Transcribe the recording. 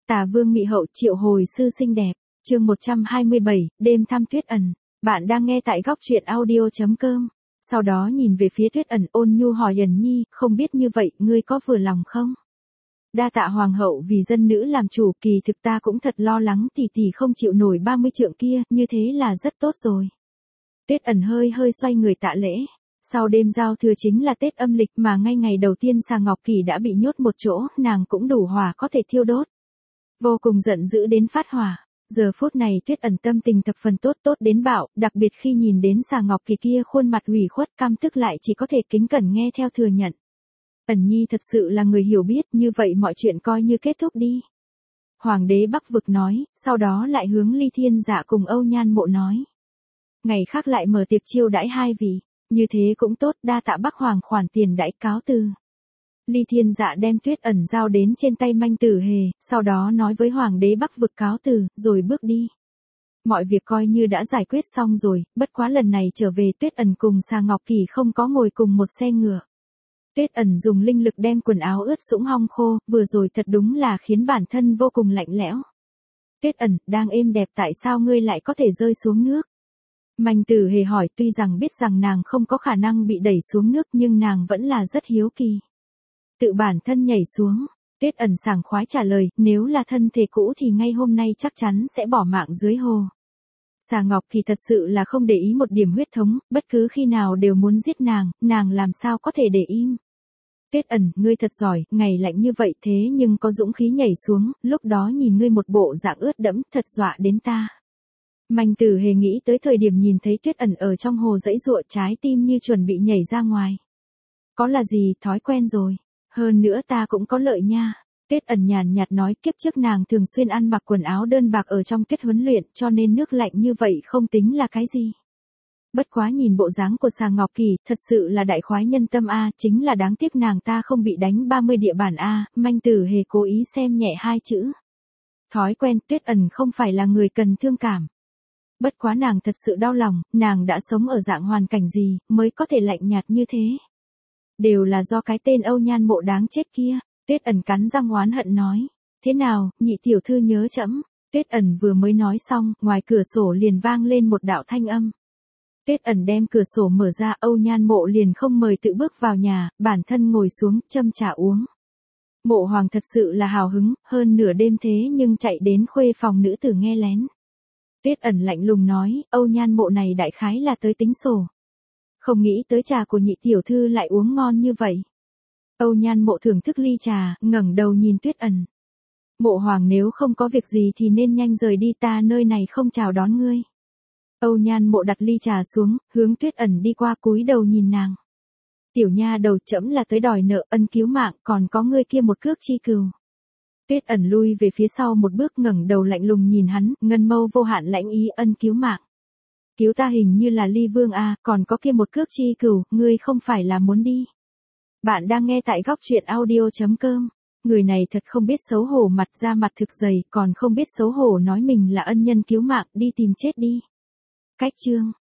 Tà Vương Mị Hậu triệu hồi sư xinh đẹp, chương 127, đêm thăm Tuyết Ẩn. Bạn đang nghe tại góc truyện audio.com. Sau đó nhìn về phía Tuyết Ẩn ôn nhu hỏi Ẩn Nhi, không biết như vậy, ngươi có vừa lòng không? Đa tạ hoàng hậu vì dân nữ làm chủ, kỳ thực ta cũng thật lo lắng tỷ tỷ không chịu nổi 30 trượng kia, như thế là rất tốt rồi. Tuyết Ẩn hơi xoay người tạ lễ. Sau đêm giao thừa chính là Tết âm lịch mà ngay ngày đầu tiên Sà Ngọc Kỳ đã bị nhốt một chỗ, nàng cũng đủ hỏa có thể thiêu đốt. Vô cùng giận dữ đến phát hỏa. Giờ phút này Tuyết Ẩn tâm tình thập phần tốt đến bạo, đặc biệt khi nhìn đến Sà Ngọc Kỳ kia khuôn mặt ủy khuất căm tức lại chỉ có thể kính cẩn nghe theo thừa nhận. Ẩn Nhi thật sự là người hiểu biết, như vậy mọi chuyện coi như kết thúc đi. Hoàng đế Bắc Vực nói, sau đó lại hướng Ly Thiên Dạ cùng Âu Nhan Mộ nói. Ngày khác lại mở tiệc chiêu đãi hai vị, như thế cũng tốt, đa tạ Bắc Hoàng khoản tiền đãi, cáo từ. Ly Thiên Dạ đem Tuyết Ẩn giao đến trên tay Manh Tử Hề, sau đó nói với Hoàng đế Bắc Vực cáo từ, rồi bước đi. Mọi việc coi như đã giải quyết xong rồi, bất quá lần này trở về Tuyết Ẩn cùng Sà Ngọc Kỳ không có ngồi cùng một xe ngựa. Tuyết Ẩn dùng linh lực đem quần áo ướt sũng hong khô, vừa rồi thật đúng là khiến bản thân vô cùng lạnh lẽo. Tuyết Ẩn, đang êm đẹp tại sao ngươi lại có thể rơi xuống nước? Manh Tử Hề hỏi, tuy rằng biết rằng nàng không có khả năng bị đẩy xuống nước nhưng nàng vẫn là rất hiếu kỳ. Tự bản thân nhảy xuống, Tuyết Ẩn sảng khoái trả lời, nếu là thân thể cũ thì ngay hôm nay chắc chắn sẽ bỏ mạng dưới hồ. Sà Ngọc Kỳ thật sự là không để ý một điểm huyết thống, bất cứ khi nào đều muốn giết nàng làm sao có thể để im. Tuyết Ẩn, ngươi thật giỏi, ngày lạnh như vậy thế nhưng có dũng khí nhảy xuống, lúc đó nhìn ngươi một bộ dạng ướt đẫm, thật dọa đến ta. Manh Tử Hề nghĩ tới thời điểm nhìn thấy Tuyết Ẩn ở trong hồ dãy dụa, trái tim như chuẩn bị nhảy ra ngoài. Có là gì, thói quen rồi. Hơn nữa ta cũng có lợi nha. Tuyết Ẩn nhàn nhạt nói, kiếp trước nàng thường xuyên ăn mặc quần áo đơn bạc ở trong tuyết huấn luyện, cho nên nước lạnh như vậy không tính là cái gì. Bất quá nhìn bộ dáng của Sà Ngọc Kỳ, thật sự là đại khoái nhân tâm a, chính là đáng tiếc nàng ta không bị đánh 30 địa bản a. Manh Tử Hề cố ý xem nhẹ hai chữ. Thói quen, Tuyết Ẩn không phải là người cần thương cảm. Bất quá nàng thật sự đau lòng, nàng đã sống ở dạng hoàn cảnh gì, mới có thể lạnh nhạt như thế. Đều là do cái tên Âu Nhan Mộ đáng chết kia. Tuyết Ẩn cắn răng oán hận nói. Thế nào, nhị tiểu thư nhớ trẫm. Tuyết Ẩn vừa mới nói xong, ngoài cửa sổ liền vang lên một đạo thanh âm. Tuyết Ẩn đem cửa sổ mở ra, Âu Nhan Mộ liền không mời tự bước vào nhà, bản thân ngồi xuống, châm trà uống. Mộ Hoàng thật sự là hào hứng, hơn nửa đêm thế nhưng chạy đến khuê phòng nữ tử nghe lén. Tuyết Ẩn lạnh lùng nói, Âu Nhan Mộ này đại khái là tới tính sổ. Không nghĩ tới trà của nhị tiểu thư lại uống ngon như vậy. Âu Nhan Mộ thưởng thức ly trà, ngẩng đầu nhìn Tuyết Ẩn. Mộ Hoàng nếu không có việc gì thì nên nhanh rời đi, ta nơi này không chào đón ngươi. Âu Nhan Mộ đặt ly trà xuống, hướng Tuyết Ẩn đi qua, cúi đầu nhìn nàng. Tiểu nha đầu, trẫm là tới đòi nợ ân cứu mạng, còn có ngươi kia một cước chi cừu. Tuyết Ẩn lui về phía sau một bước, ngẩng đầu lạnh lùng nhìn hắn, ngân mâu vô hạn lãnh ý, ân cứu mạng. Cứu ta hình như là Ly Vương a, còn có kia một cước chi cừu, ngươi không phải là muốn đi. Bạn đang nghe tại góc truyện audio.com. Người này thật không biết xấu hổ, mặt ra mặt thực dày, còn không biết xấu hổ nói mình là ân nhân cứu mạng, đi tìm chết đi. Cách chương